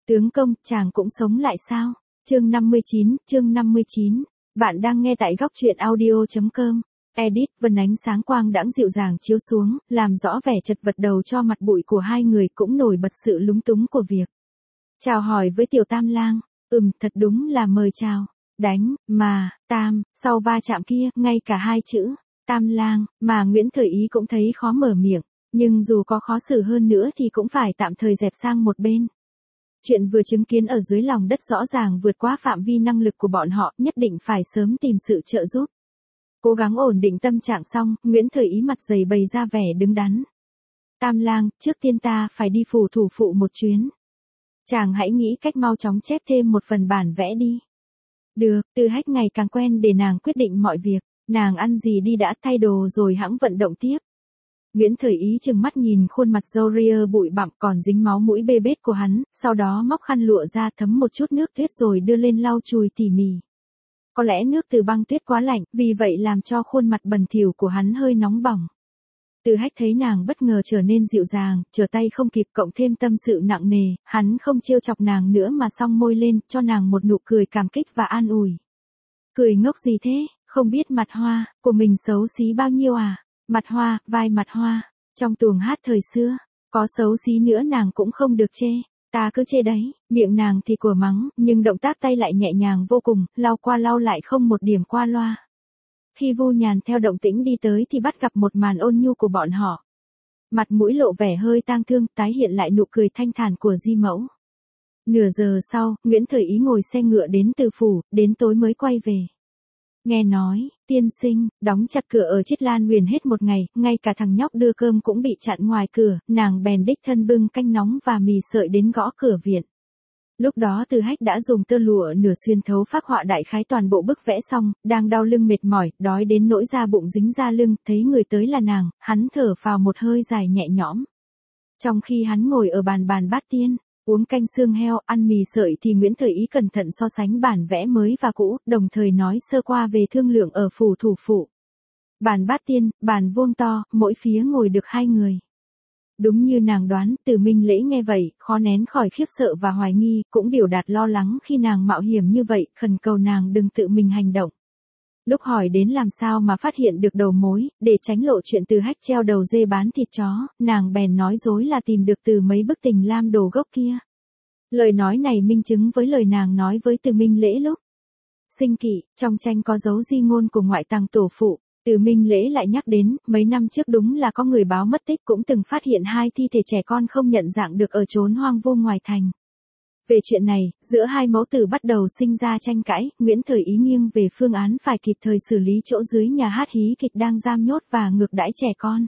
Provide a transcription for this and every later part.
Tướng công, chàng cũng sống lại sao? Chương 59. Bạn đang nghe tại góc truyện audio.com. Edit, vần ánh sáng quang đãng dịu dàng chiếu xuống, làm rõ vẻ chật vật đầu cho mặt bụi của hai người, cũng nổi bật sự lúng túng của việc chào hỏi với tiểu Tam Lang. Thật đúng là mời chào. Đánh, mà, Tam, sau va chạm kia, ngay cả hai chữ Tam Lang, mà Nguyễn Thời Ý cũng thấy khó mở miệng, nhưng dù có khó xử hơn nữa thì cũng phải tạm thời dẹp sang một bên. Chuyện vừa chứng kiến ở dưới lòng đất rõ ràng vượt quá phạm vi năng lực của bọn họ, nhất định phải sớm tìm sự trợ giúp. Cố gắng ổn định tâm trạng xong, Nguyễn Thời Ý mặt dày bày ra vẻ đứng đắn. Tam Lang, trước tiên ta phải đi phủ thủ phụ một chuyến. Chàng hãy nghĩ cách mau chóng chép thêm một phần bản vẽ đi. Được, Từ Hách ngày càng quen để nàng quyết định mọi việc, nàng ăn gì đi đã, thay đồ rồi hẵng vận động tiếp. Nguyễn Thời Ý trừng mắt nhìn khuôn mặt râu ria bụi bặm còn dính máu mũi bê bết của hắn, sau đó móc khăn lụa ra thấm một chút nước tuyết rồi đưa lên lau chùi tỉ mỉ. Có lẽ nước từ băng tuyết quá lạnh, vì vậy làm cho khuôn mặt bẩn thỉu của hắn hơi nóng bỏng. Từ Hách thấy nàng bất ngờ trở nên dịu dàng, trở tay không kịp, cộng thêm tâm sự nặng nề, hắn không trêu chọc nàng nữa mà song môi lên, cho nàng một nụ cười cảm kích và an ủi. Cười ngốc gì thế, không biết mặt hoa của mình xấu xí bao nhiêu à? Mặt hoa, vai mặt hoa, trong tuồng hát thời xưa, có xấu xí nữa nàng cũng không được chê, ta cứ chê đấy, miệng nàng thì của mắng, nhưng động tác tay lại nhẹ nhàng vô cùng, lau qua lau lại không một điểm qua loa. Khi Vu Nhàn theo động tĩnh đi tới thì bắt gặp một màn ôn nhu của bọn họ. Mặt mũi lộ vẻ hơi tang thương, tái hiện lại nụ cười thanh thản của Di Mẫu. Nửa giờ sau, Nguyễn Thời Ý ngồi xe ngựa đến Từ Phủ, đến tối mới quay về. Nghe nói, tiên sinh, đóng chặt cửa ở Chiết Lan Huyền hết một ngày, ngay cả thằng nhóc đưa cơm cũng bị chặn ngoài cửa, nàng bèn đích thân bưng canh nóng và mì sợi đến gõ cửa viện. Lúc đó Từ Hách đã dùng tơ lụa nửa xuyên thấu phác họa đại khái toàn bộ bức vẽ xong, đang đau lưng mệt mỏi, đói đến nỗi da bụng dính ra lưng, thấy người tới là nàng, hắn thở phào một hơi dài nhẹ nhõm. Trong khi hắn ngồi ở bàn bát tiên, uống canh xương heo, ăn mì sợi thì Nguyễn Thời Ý cẩn thận so sánh bản vẽ mới và cũ, đồng thời nói sơ qua về thương lượng ở phủ thủ phụ. Bàn bát tiên, bàn vuông to, mỗi phía ngồi được 2 người. Đúng như nàng đoán, Từ Minh Lễ nghe vậy, khó nén khỏi khiếp sợ và hoài nghi, cũng biểu đạt lo lắng khi nàng mạo hiểm như vậy, khẩn cầu nàng đừng tự mình hành động. Lúc hỏi đến làm sao mà phát hiện được đầu mối, để tránh lộ chuyện Từ Hách treo đầu dê bán thịt chó, nàng bèn nói dối là tìm được từ mấy bức tình lam đồ gốc kia. Lời nói này minh chứng với lời nàng nói với Từ Minh Lễ lúc sinh kỵ, trong tranh có dấu di ngôn của ngoại tàng tổ phụ. Từ Minh Lễ lại nhắc đến, mấy năm trước đúng là có người báo mất tích, cũng từng phát hiện 2 thi thể trẻ con không nhận dạng được ở chốn hoang vu ngoài thành. Về chuyện này, giữa hai mẫu tử bắt đầu sinh ra tranh cãi, Nguyễn Thời Ý nghiêng về phương án phải kịp thời xử lý chỗ dưới nhà hát hí kịch đang giam nhốt và ngược đãi trẻ con.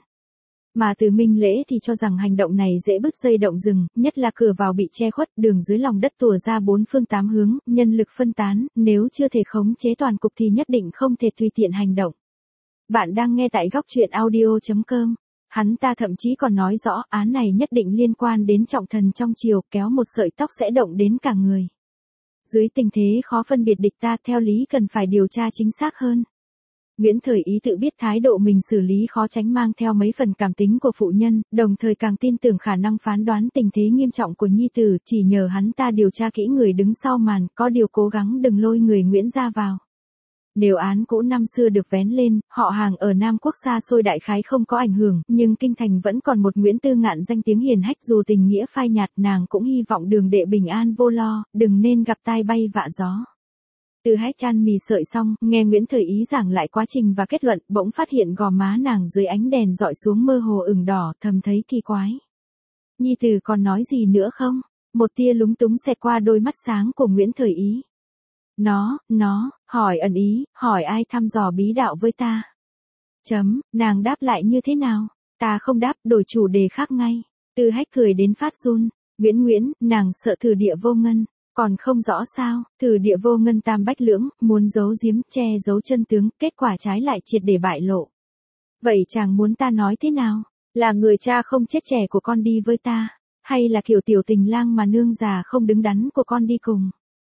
Mà Từ Minh Lễ thì cho rằng hành động này dễ bứt dây động rừng, nhất là cửa vào bị che khuất, đường dưới lòng đất tùa ra 4 phương 8 hướng, nhân lực phân tán, nếu chưa thể khống chế toàn cục thì nhất định không thể tùy tiện hành động. Bạn đang nghe tại góc truyện audio.com. Hắn ta thậm chí còn nói rõ án này nhất định liên quan đến trọng thần trong triều, kéo một sợi tóc sẽ động đến cả người. Dưới tình thế khó phân biệt địch ta, theo lý cần phải điều tra chính xác hơn. Nguyễn Thời Ý tự biết thái độ mình xử lý khó tránh mang theo mấy phần cảm tính của phụ nhân, đồng thời càng tin tưởng khả năng phán đoán tình thế nghiêm trọng của nhi tử, chỉ nhờ hắn ta điều tra kỹ người đứng sau màn, có điều cố gắng đừng lôi người Nguyễn ra vào. Nếu án cũ năm xưa được vén lên, họ hàng ở Nam Quốc xa xôi đại khái không có ảnh hưởng, nhưng kinh thành vẫn còn một Nguyễn Tư Ngạn danh tiếng hiền hách, dù tình nghĩa phai nhạt, nàng cũng hy vọng đường đệ bình an vô lo, đừng nên gặp tai bay vạ gió. Từ Hách ăn mì sợi xong, nghe Nguyễn Thời Ý giảng lại quá trình và kết luận, bỗng phát hiện gò má nàng dưới ánh đèn dọi xuống mơ hồ ửng đỏ, thầm thấy kỳ quái. Nhi tử còn nói gì nữa không? Một tia lúng túng xẹt qua đôi mắt sáng của Nguyễn Thời Ý. Nó, hỏi ẩn ý, hỏi ai thăm dò bí đạo với ta. Nàng đáp lại như thế nào? Ta không đáp, đổi chủ đề khác ngay. Từ Hách cười đến phát run. Nguyễn, nàng sợ thử địa vô ngân. Còn không rõ sao, thử địa vô ngân tam bách lưỡng, muốn giấu giếm, che giấu chân tướng, kết quả trái lại triệt để bại lộ. Vậy chàng muốn ta nói thế nào? Là người cha không chết trẻ của con đi với ta? Hay là kiểu tiểu tình lang mà nương già không đứng đắn của con đi cùng?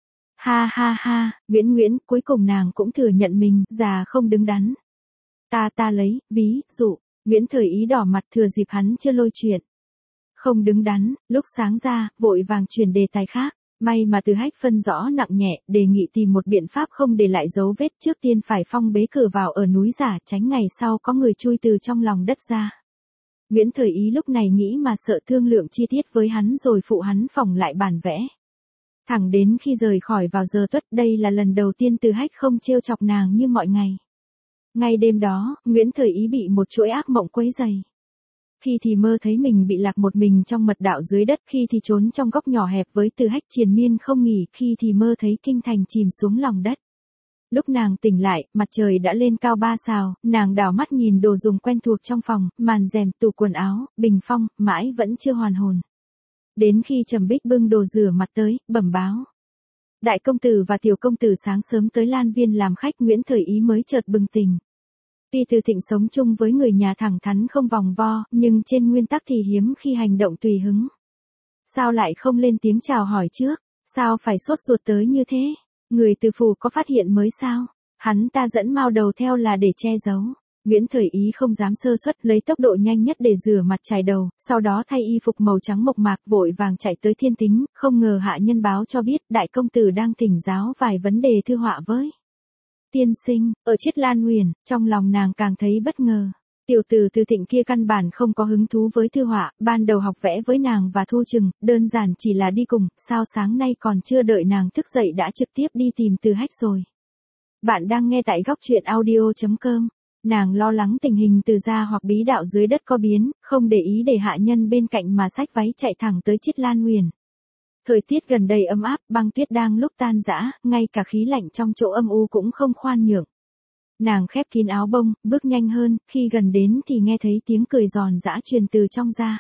Ha, Nguyễn, cuối cùng nàng cũng thừa nhận mình, già không đứng đắn. Ta lấy, ví dụ, Nguyễn Thời Ý đỏ mặt thừa dịp hắn chưa lôi chuyện. Không đứng đắn, lúc sáng ra, vội vàng chuyển đề tài khác. May mà Từ Hách phân rõ nặng nhẹ, đề nghị tìm một biện pháp không để lại dấu vết, trước tiên phải phong bế cửa vào ở núi giả, tránh ngày sau có người chui từ trong lòng đất ra. Nguyễn Thời Ý lúc này nghĩ mà sợ, thương lượng chi tiết với hắn rồi phụ hắn phỏng lại bản vẽ. Thẳng đến khi rời khỏi vào giờ tuất, đây là lần đầu tiên Từ Hách không trêu chọc nàng như mọi ngày. Ngay đêm đó, Nguyễn Thời Ý bị một chuỗi ác mộng quấy rầy. Khi thì mơ thấy mình bị lạc một mình trong mật đạo dưới đất, khi thì trốn trong góc nhỏ hẹp với Từ Hách triền miên không nghỉ, khi thì mơ thấy kinh thành chìm xuống lòng đất. Lúc nàng tỉnh lại, mặt trời đã lên cao 3 sào, nàng đảo mắt nhìn đồ dùng quen thuộc trong phòng, màn rèm, tủ quần áo, bình phong, mãi vẫn chưa hoàn hồn. Đến khi Trầm Bích bưng đồ rửa mặt tới, bẩm báo. Đại công tử và tiểu công tử sáng sớm tới Lan Viên làm khách, Nguyễn Thời Ý mới chợt bừng tỉnh. Tuy Từ Thịnh sống chung với người nhà thẳng thắn không vòng vo, nhưng trên nguyên tắc thì hiếm khi hành động tùy hứng. Sao lại không lên tiếng chào hỏi trước? Sao phải sốt ruột tới như thế? Người từ phủ có phát hiện mới sao? Hắn ta dẫn Mao Đầu theo là để che giấu. Nguyễn Thời Ý không dám sơ suất, lấy tốc độ nhanh nhất để rửa mặt chải đầu, sau đó thay y phục màu trắng mộc mạc, vội vàng chạy tới Thiên Tính, không ngờ hạ nhân báo cho biết đại công tử đang thỉnh giáo vài vấn đề thư họa với tiên sinh. Ở Chiết Lan Huyền, trong lòng nàng càng thấy bất ngờ. Tiểu tử Từ Thịnh kia căn bản không có hứng thú với thư họa, ban đầu học vẽ với nàng và Thu Trừng, đơn giản chỉ là đi cùng, sao sáng nay còn chưa đợi nàng thức dậy đã trực tiếp đi tìm Từ Hách rồi. Bạn đang nghe tại góc truyện audio.com. Nàng lo lắng tình hình Từ gia hoặc bí đạo dưới đất có biến, không để ý để hạ nhân bên cạnh mà xách váy chạy thẳng tới Chiết Lan Huyền. Thời tiết gần đây ấm áp, băng tuyết đang lúc tan rã, ngay cả khí lạnh trong chỗ âm u cũng không khoan nhượng. Nàng khép kín áo bông, bước nhanh hơn, khi gần đến thì nghe thấy tiếng cười giòn giã truyền từ trong ra.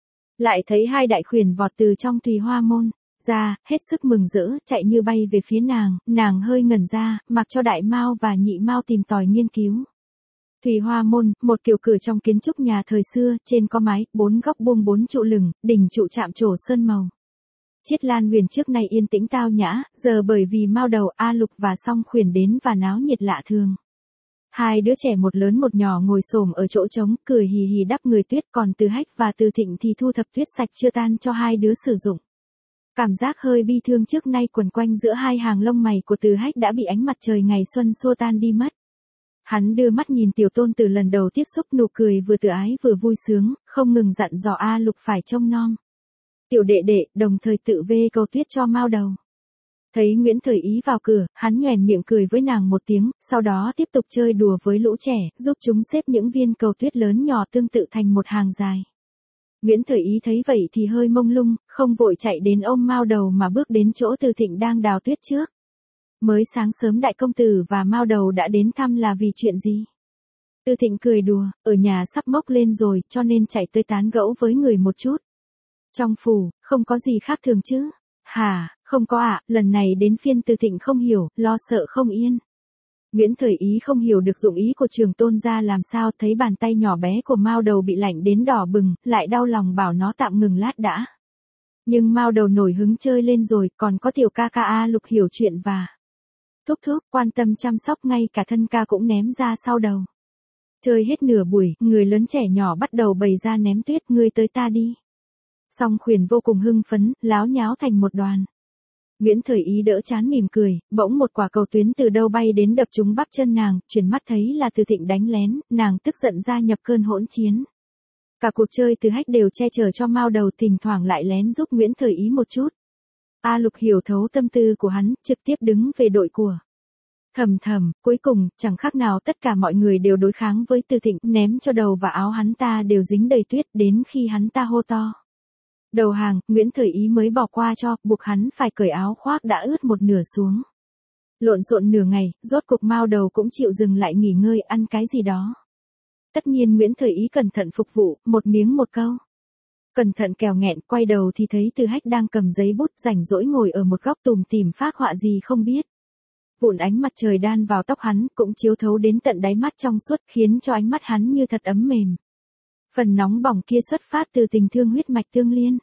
Lại thấy hai đại khuyển vọt từ trong Thùy Hoa môn ra, hết sức mừng rỡ, chạy như bay về phía nàng hơi ngẩn ra, mặc cho đại mao và nhị mao tìm tòi nghiên cứu. Thùy Hoa môn, một kiểu cửa trong kiến trúc nhà thời xưa, trên có mái, 4 góc buông 4 trụ lửng, đỉnh trụ chạm trổ sơn màu. Chiết Lan Huyền trước nay yên tĩnh tao nhã, giờ bởi vì Mao Đầu, A Lục và Song Khuyển đến và náo nhiệt lạ thường. Hai đứa trẻ một lớn một nhỏ ngồi xổm ở chỗ trống, cười hì hì đắp người tuyết, còn Từ Hách và Từ Thịnh thì thu thập tuyết sạch chưa tan cho hai đứa sử dụng. Cảm giác hơi bi thương trước nay quẩn quanh giữa hai hàng lông mày của Từ Hách đã bị ánh mặt trời ngày xuân xua tan đi mất. Hắn đưa mắt nhìn tiểu tôn từ lần đầu tiếp xúc, nụ cười vừa tự ái vừa vui sướng, không ngừng dặn dò A Lục phải trông nom tiểu đệ đệ, đồng thời tự vê cầu tuyết cho Mao Đầu. Thấy Nguyễn Thời Ý vào cửa, hắn nhoẻn miệng cười với nàng một tiếng, sau đó tiếp tục chơi đùa với lũ trẻ, giúp chúng xếp những viên cầu tuyết lớn nhỏ tương tự thành một hàng dài. Nguyễn Thời Ý thấy vậy thì hơi mông lung, không vội chạy đến ôm Mao Đầu mà bước đến chỗ Từ Thịnh đang đào tuyết trước. Mới sáng sớm đại công tử và Mao Đầu đã đến thăm là vì chuyện gì? Từ Thịnh cười đùa, ở nhà sắp mốc lên rồi, cho nên chạy tới tán gẫu với người một chút. Trong phủ, không có gì khác thường chứ? Hả, không có ạ, lần này đến phiên Từ Thịnh không hiểu, lo sợ không yên. Nguyễn Thời Ý không hiểu được dụng ý của Trường Tôn gia làm sao, thấy bàn tay nhỏ bé của Mao Đầu bị lạnh đến đỏ bừng, lại đau lòng bảo nó tạm ngừng lát đã. Nhưng Mao Đầu nổi hứng chơi lên rồi, còn có tiểu ca ca A Lục hiểu chuyện và thúc thúc quan tâm chăm sóc, ngay cả thân ca cũng ném ra sau đầu. Chơi hết nửa buổi, người lớn trẻ nhỏ bắt đầu bày ra ném tuyết, ngươi tới ta đi. Song Khuyển vô cùng hưng phấn, láo nháo thành một đoàn. Nguyễn Thời Ý đỡ chán mỉm cười, bỗng một quả cầu tuyến từ đâu bay đến đập trúng bắp chân nàng, chuyển mắt thấy là Từ Thịnh đánh lén, nàng tức giận gia nhập cơn hỗn chiến. Cả cuộc chơi Từ Hách đều che chở cho Mao Đầu, thỉnh thoảng lại lén giúp Nguyễn Thời Ý một chút. A Lục hiểu thấu tâm tư của hắn, trực tiếp đứng về đội của Thầm Thầm, cuối cùng, chẳng khác nào tất cả mọi người đều đối kháng với Từ Thịnh, ném cho đầu và áo hắn ta đều dính đầy tuyết, đến khi hắn ta hô to đầu hàng, Nguyễn Thời Ý mới bỏ qua cho, buộc hắn phải cởi áo khoác đã ướt một nửa xuống. Lộn xộn nửa ngày, rốt cuộc Mao Đầu cũng chịu dừng lại nghỉ ngơi, ăn cái gì đó. Tất nhiên Nguyễn Thời Ý cẩn thận phục vụ, một miếng một câu. Cẩn thận kèo nghẹn, quay đầu thì thấy Từ Hách đang cầm giấy bút rảnh rỗi ngồi ở một góc tùm tìm phác họa gì không biết. Vụn ánh mặt trời đan vào tóc hắn, cũng chiếu thấu đến tận đáy mắt trong suốt, khiến cho ánh mắt hắn như thật ấm mềm. Phần nóng bỏng kia xuất phát từ tình thương huyết mạch tương liên.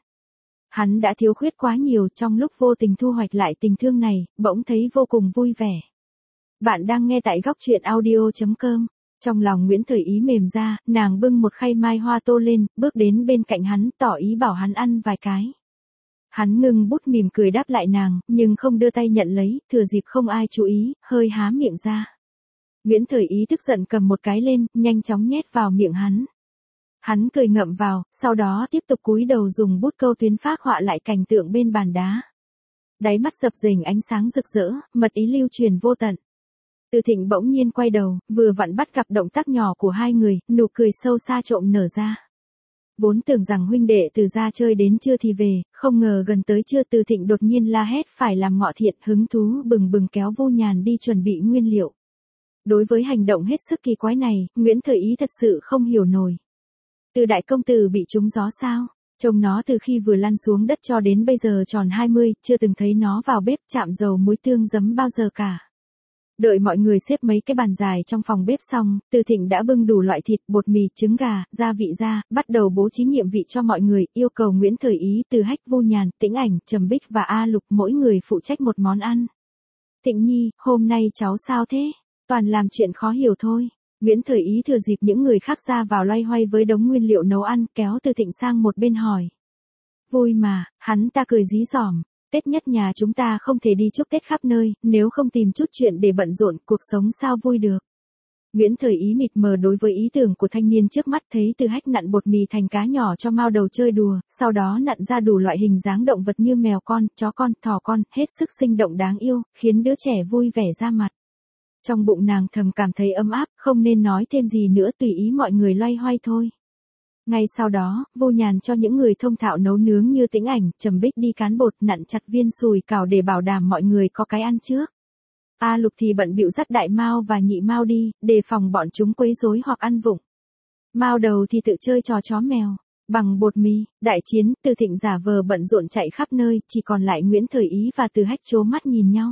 Hắn đã thiếu khuyết quá nhiều, trong lúc vô tình thu hoạch lại tình thương này, bỗng thấy vô cùng vui vẻ. Bạn đang nghe tại góc truyện audio.com. Trong lòng Nguyễn Thời Ý mềm ra, nàng bưng một khay mai hoa tô lên, bước đến bên cạnh hắn, tỏ ý bảo hắn ăn vài cái. Hắn ngưng bút mỉm cười đáp lại nàng, nhưng không đưa tay nhận lấy, thừa dịp không ai chú ý, hơi há miệng ra. Nguyễn Thời Ý tức giận cầm một cái lên, nhanh chóng nhét vào miệng hắn. Hắn cười ngậm vào, sau đó tiếp tục cúi đầu dùng bút câu tuyến phác họa lại cảnh tượng bên bàn đá. Đáy mắt dập dềnh ánh sáng rực rỡ, mật ý lưu truyền vô tận. Từ Thịnh bỗng nhiên quay đầu, vừa vặn bắt gặp động tác nhỏ của hai người, nụ cười sâu xa trộm nở ra. Vốn tưởng rằng huynh đệ Từ ra chơi đến trưa thì về, không ngờ gần tới trưa Từ Thịnh đột nhiên la hét phải làm ngọ thiện, hứng thú bừng bừng kéo Vô Nhàn đi chuẩn bị nguyên liệu. Đối với hành động hết sức kỳ quái này, Nguyễn Thời Ý thật sự không hiểu nổi. Từ đại công tử bị trúng gió sao? Trông nó từ khi vừa lăn xuống đất cho đến bây giờ tròn 20, chưa từng thấy nó vào bếp chạm dầu muối tương giấm bao giờ cả. Đợi mọi người xếp mấy cái bàn dài trong phòng bếp xong, Từ Thịnh đã bưng đủ loại thịt, bột mì, trứng gà, gia vị ra, bắt đầu bố trí nhiệm vị cho mọi người, yêu cầu Nguyễn Thời Ý, Từ Hách, Vô Nhàn, Tĩnh Ảnh, Trầm Bích và A Lục mỗi người phụ trách một món ăn. Thịnh nhi, hôm nay cháu sao thế? Toàn làm chuyện khó hiểu thôi. Nguyễn Thời Ý thừa dịp những người khác ra vào loay hoay với đống nguyên liệu nấu ăn, kéo Từ Thịnh sang một bên hỏi. Vui mà, hắn ta cười dí dỏm. Tết nhất nhà chúng ta không thể đi chúc Tết khắp nơi, nếu không tìm chút chuyện để bận rộn, cuộc sống sao vui được. Nguyễn Thời Ý mịt mờ đối với ý tưởng của thanh niên trước mắt, thấy Từ Hách nặn bột mì thành cá nhỏ cho Mao Đầu chơi đùa, sau đó nặn ra đủ loại hình dáng động vật như mèo con, chó con, thỏ con, hết sức sinh động đáng yêu, khiến đứa trẻ vui vẻ ra mặt. Trong bụng nàng thầm cảm thấy ấm áp, không nên nói thêm gì nữa, tùy ý mọi người loay hoay thôi. Ngay sau đó, Vô Nhàn cho những người thông thạo nấu nướng như Tĩnh Ảnh, Trầm Bích đi cán bột, nặn chặt viên sùi cảo để bảo đảm mọi người có cái ăn trước. A Lục thì bận bịu dắt Đại Mao và Nhị Mao đi, đề phòng bọn chúng quấy rối hoặc ăn vụng. Mao Đầu thì tự chơi trò chó mèo. Bằng bột mì, Đại Chiến, Từ Thịnh giả vờ bận rộn chạy khắp nơi, chỉ còn lại Nguyễn Thời Ý và Từ Hách trố mắt nhìn nhau.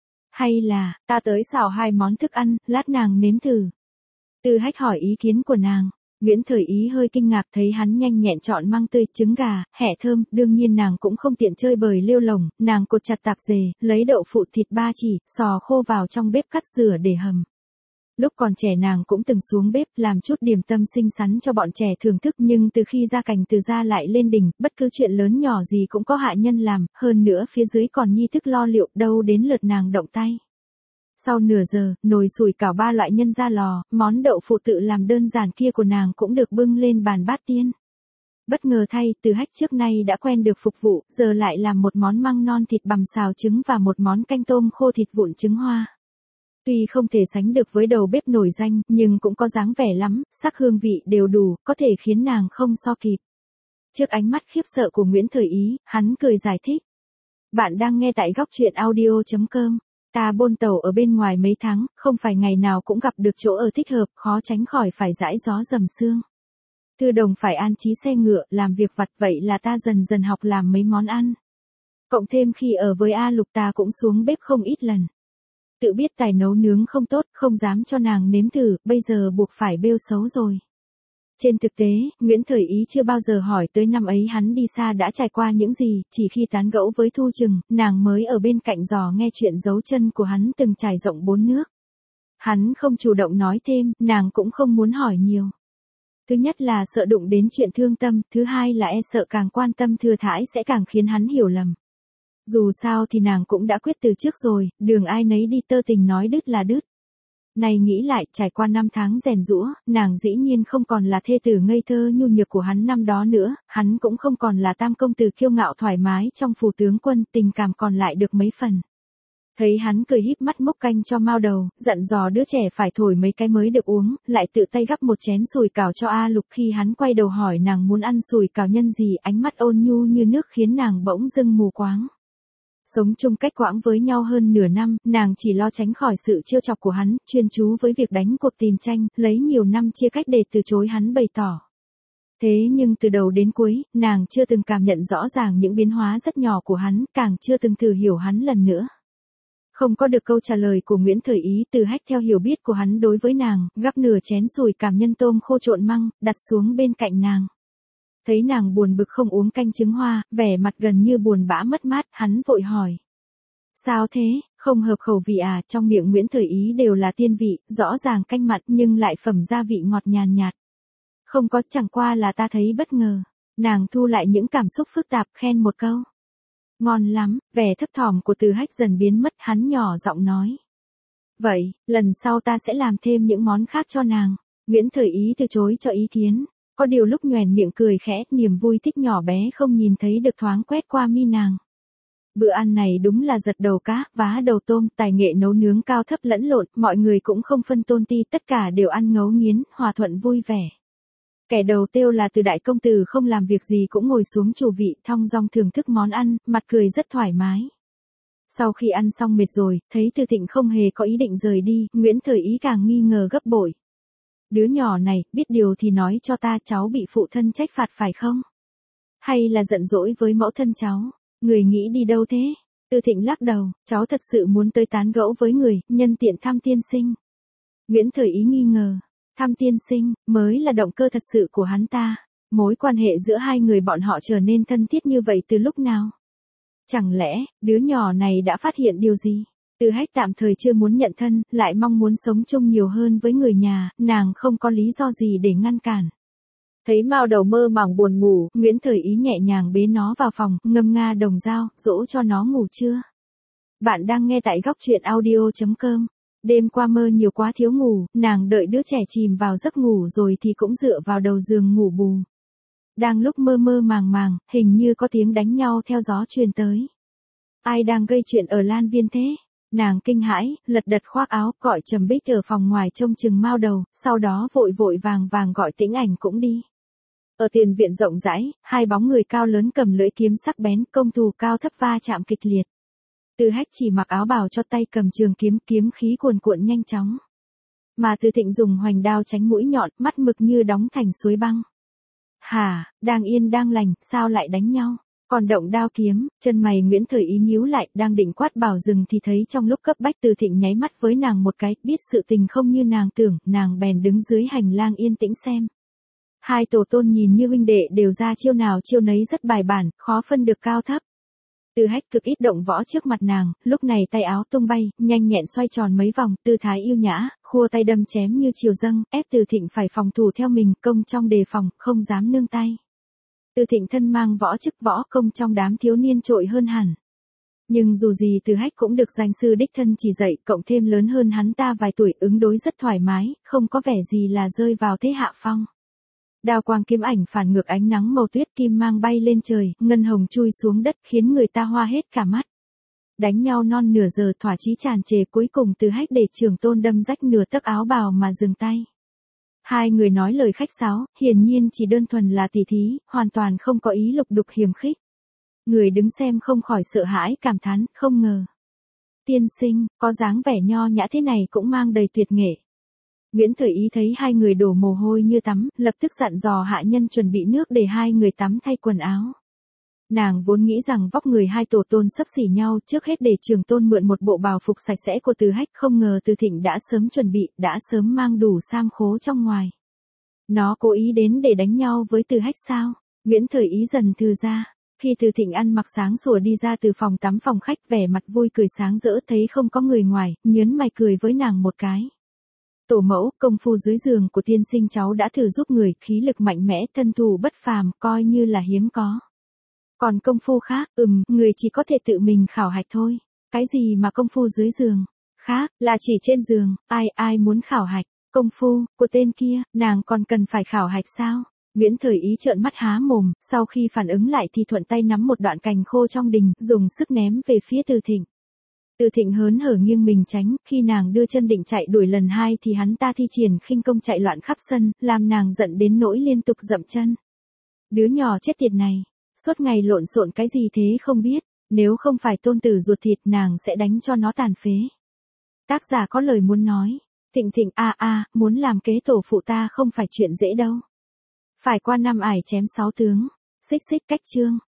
Hay là, ta tới xào 2 món thức ăn, lát nàng nếm thử. Từ Hách hỏi ý kiến của nàng. Nguyễn Thời Ý hơi kinh ngạc thấy hắn nhanh nhẹn chọn măng tươi, trứng gà, hẹ thơm, đương nhiên nàng cũng không tiện chơi bời lêu lồng, nàng cột chặt tạp dề, lấy đậu phụ thịt ba chỉ, sò khô vào trong bếp cắt rửa để hầm. Lúc còn trẻ nàng cũng từng xuống bếp làm chút điểm tâm xinh xắn cho bọn trẻ thưởng thức, nhưng từ khi gia cảnh Từ gia lại lên đỉnh, bất cứ chuyện lớn nhỏ gì cũng có hạ nhân làm, hơn nữa phía dưới còn nhi thức lo liệu, đâu đến lượt nàng động tay. Sau nửa giờ, nồi sủi cảo 3 loại nhân ra lò, món đậu phụ tự làm đơn giản kia của nàng cũng được bưng lên bàn bát tiên. Bất ngờ thay, Từ Hách trước nay đã quen được phục vụ, giờ lại làm một món măng non thịt bằm xào trứng và một món canh tôm khô thịt vụn trứng hoa. Tuy không thể sánh được với đầu bếp nổi danh, nhưng cũng có dáng vẻ lắm, sắc hương vị đều đủ, có thể khiến nàng không so kịp. Trước ánh mắt khiếp sợ của Nguyễn Thời Ý, hắn cười giải thích. Bạn đang nghe tại góc truyện audio.com. Ta bôn tàu ở bên ngoài mấy tháng, không phải ngày nào cũng gặp được chỗ ở thích hợp, khó tránh khỏi phải dãi gió dầm sương. Thư đồng phải an trí xe ngựa, làm việc vặt, vậy là ta dần dần học làm mấy món ăn. Cộng thêm khi ở với A Lục ta cũng xuống bếp không ít lần. Tự biết tài nấu nướng không tốt, không dám cho nàng nếm thử, bây giờ buộc phải bêu xấu rồi. Trên thực tế, Nguyễn Thời Ý chưa bao giờ hỏi tới năm ấy hắn đi xa đã trải qua những gì, chỉ khi tán gẫu với Thu Trừng, nàng mới ở bên cạnh dò nghe chuyện dấu chân của hắn từng trải rộng 4 nước. Hắn không chủ động nói thêm, nàng cũng không muốn hỏi nhiều. Thứ nhất là sợ đụng đến chuyện thương tâm, thứ hai là e sợ càng quan tâm thừa thãi sẽ càng khiến hắn hiểu lầm. Dù sao thì nàng cũng đã quyết từ trước rồi, đường ai nấy đi, tơ tình nói đứt là đứt. Này nghĩ lại, trải qua 5 tháng rèn giũa, nàng dĩ nhiên không còn là thê tử ngây thơ nhu nhược của hắn năm đó nữa, hắn cũng không còn là tam công tử kiêu ngạo thoải mái trong phủ tướng quân, tình cảm còn lại được mấy phần. Thấy hắn cười híp mắt múc canh cho Mao Đầu, dặn dò đứa trẻ phải thổi mấy cái mới được uống, lại tự tay gắp một chén sùi cảo cho A Lục. Khi hắn quay đầu hỏi nàng muốn ăn sùi cảo nhân gì, ánh mắt ôn nhu như nước khiến nàng bỗng dưng mù quáng. Sống chung cách quãng với nhau hơn nửa năm, nàng chỉ lo tránh khỏi sự trêu chọc của hắn, chuyên chú với việc đánh cuộc tìm tranh, lấy nhiều năm chia cách để từ chối hắn bày tỏ. Thế nhưng từ đầu đến cuối, nàng chưa từng cảm nhận rõ ràng những biến hóa rất nhỏ của hắn, càng chưa từng thử hiểu hắn lần nữa. Không có được câu trả lời của Nguyễn Thời Ý, Từ Hách theo hiểu biết của hắn đối với nàng, gắp nửa chén sùi cảm nhân tôm khô trộn măng, đặt xuống bên cạnh nàng. Thấy nàng buồn bực không uống canh trứng hoa, vẻ mặt gần như buồn bã mất mát, hắn vội hỏi. Sao thế, không hợp khẩu vị à? Trong miệng Nguyễn Thời Ý đều là tiên vị, rõ ràng canh mặn nhưng lại phẩm gia vị ngọt nhàn nhạt. Không có, chẳng qua là ta thấy bất ngờ. Nàng thu lại những cảm xúc phức tạp, khen một câu. Ngon lắm, vẻ thấp thỏm của Từ Hách dần biến mất, hắn nhỏ giọng nói. Vậy, lần sau ta sẽ làm thêm những món khác cho nàng. Nguyễn Thời Ý từ chối cho ý kiến. Có điều lúc nhoẻn miệng cười khẽ, niềm vui thích nhỏ bé không nhìn thấy được thoáng quét qua mi nàng. Bữa ăn này đúng là giật đầu cá, vá đầu tôm, tài nghệ nấu nướng cao thấp lẫn lộn, mọi người cũng không phân tôn ti, tất cả đều ăn ngấu nghiến, hòa thuận vui vẻ. Kẻ đầu tiêu là Từ đại công tử không làm việc gì cũng ngồi xuống chủ vị, thong dong thưởng thức món ăn, mặt cười rất thoải mái. Sau khi ăn xong mệt rồi, thấy Từ Thịnh không hề có ý định rời đi, Nguyễn Thời Ý càng nghi ngờ gấp bội. Đứa nhỏ này, biết điều thì nói cho ta, cháu bị phụ thân trách phạt phải không? Hay là giận dỗi với mẫu thân cháu? Người nghĩ đi đâu thế? Từ Thịnh lắc đầu, cháu thật sự muốn tới tán gẫu với người, nhân tiện thăm tiên sinh. Nguyễn Thời Ý nghi ngờ, thăm tiên sinh, mới là động cơ thật sự của hắn ta. Mối quan hệ giữa hai người bọn họ trở nên thân thiết như vậy từ lúc nào? Chẳng lẽ, đứa nhỏ này đã phát hiện điều gì? Từ Hách tạm thời chưa muốn nhận thân, lại mong muốn sống chung nhiều hơn với người nhà, nàng không có lý do gì để ngăn cản. Thấy Mao Đầu mơ màng buồn ngủ, Nguyễn Thời Ý nhẹ nhàng bế nó vào phòng, ngâm nga đồng dao, dỗ cho nó ngủ chưa? Bạn đang nghe tại góc truyện audio.com. Đêm qua mơ nhiều quá thiếu ngủ, nàng đợi đứa trẻ chìm vào giấc ngủ rồi thì cũng dựa vào đầu giường ngủ bù. Đang lúc mơ mơ màng màng, hình như có tiếng đánh nhau theo gió truyền tới. Ai đang gây chuyện ở Lan Viên thế? Nàng kinh hãi, lật đật khoác áo, gọi Trầm Bích ở phòng ngoài trông chừng Mao Đầu, sau đó vội vội vàng vàng gọi Tĩnh Ảnh cũng đi. Ở tiền viện rộng rãi, hai bóng người cao lớn cầm lưỡi kiếm sắc bén, công thủ cao thấp va chạm kịch liệt. Từ Hách chỉ mặc áo bào cho tay cầm trường kiếm, kiếm khí cuồn cuộn nhanh chóng. Mà Từ Thịnh dùng hoành đao tránh mũi nhọn, mắt mực như đóng thành suối băng. Hả, đang yên đang lành, sao lại đánh nhau? Còn động đao kiếm, chân mày Nguyễn Thời Ý nhíu lại, đang định quát bảo dừng thì thấy trong lúc cấp bách Từ Thịnh nháy mắt với nàng một cái, biết sự tình không như nàng tưởng, nàng bèn đứng dưới hành lang yên tĩnh xem. Hai tổ tôn nhìn như huynh đệ đều ra chiêu nào chiêu nấy rất bài bản, khó phân được cao thấp. Từ Hách cực ít động võ trước mặt nàng, lúc này tay áo tung bay, nhanh nhẹn xoay tròn mấy vòng, tư thái yêu nhã, khua tay đâm chém như chiều dâng, ép Từ Thịnh phải phòng thủ theo mình, công trong đề phòng, không dám nương tay. Từ Thịnh thân mang võ chức võ công trong đám thiếu niên trội hơn hẳn. Nhưng dù gì Từ Hách cũng được danh sư đích thân chỉ dạy, cộng thêm lớn hơn hắn ta vài tuổi, ứng đối rất thoải mái, không có vẻ gì là rơi vào thế hạ phong. Đao quang kiếm ảnh phản ngược ánh nắng màu tuyết kim mang bay lên trời, ngân hồng chui xuống đất khiến người ta hoa hết cả mắt. Đánh nhau non nửa giờ thỏa chí tràn trề, cuối cùng Từ Hách để Trường Tôn đâm rách nửa tấc áo bào mà dừng tay. Hai người nói lời khách sáo, hiển nhiên chỉ đơn thuần là tỉ thí, hoàn toàn không có ý lục đục hiềm khích. Người đứng xem không khỏi sợ hãi cảm thán, không ngờ. Tiên sinh, có dáng vẻ nho nhã thế này cũng mang đầy tuyệt nghệ. Nguyễn Thời Ý thấy hai người đổ mồ hôi như tắm, lập tức dặn dò hạ nhân chuẩn bị nước để hai người tắm thay quần áo. Nàng vốn nghĩ rằng vóc người hai tổ tôn xấp xỉ nhau, trước hết để Trường Tôn mượn một bộ bào phục sạch sẽ của Từ Hách, không ngờ Từ Thịnh đã sớm chuẩn bị, đã sớm mang đủ sam khố trong ngoài. Nó cố ý đến để đánh nhau với Từ Hách sao? Nguyễn Thời Ý dần thư ra. Khi Từ Thịnh ăn mặc sáng sủa đi ra từ phòng tắm phòng khách, vẻ mặt vui cười sáng rỡ, thấy không có người ngoài, nhớn mày cười với nàng một cái. Tổ mẫu, công phu dưới giường của tiên sinh cháu đã thử giúp người, khí lực mạnh mẽ, thân thủ bất phàm, coi như là hiếm có. Còn công phu khác, người chỉ có thể tự mình khảo hạch thôi. Cái gì mà công phu dưới giường? Khác, là chỉ trên giường, ai muốn khảo hạch? Công phu, của tên kia, nàng còn cần phải khảo hạch sao? Nguyễn Thời Ý trợn mắt há mồm, sau khi phản ứng lại thì thuận tay nắm một đoạn cành khô trong đình, dùng sức ném về phía Từ Thịnh. Từ Thịnh hớn hở nghiêng mình tránh, khi nàng đưa chân định chạy đuổi lần hai thì hắn ta thi triển khinh công chạy loạn khắp sân, làm nàng giận đến nỗi liên tục dậm chân. Đứa nhỏ chết tiệt này, suốt ngày lộn xộn cái gì thế không biết, nếu không phải tôn tử ruột thịt nàng sẽ đánh cho nó tàn phế. Tác giả có lời muốn nói, Thịnh muốn làm kế tổ phụ ta không phải chuyện dễ đâu. Phải qua năm ải chém 6 tướng, xích cách chương.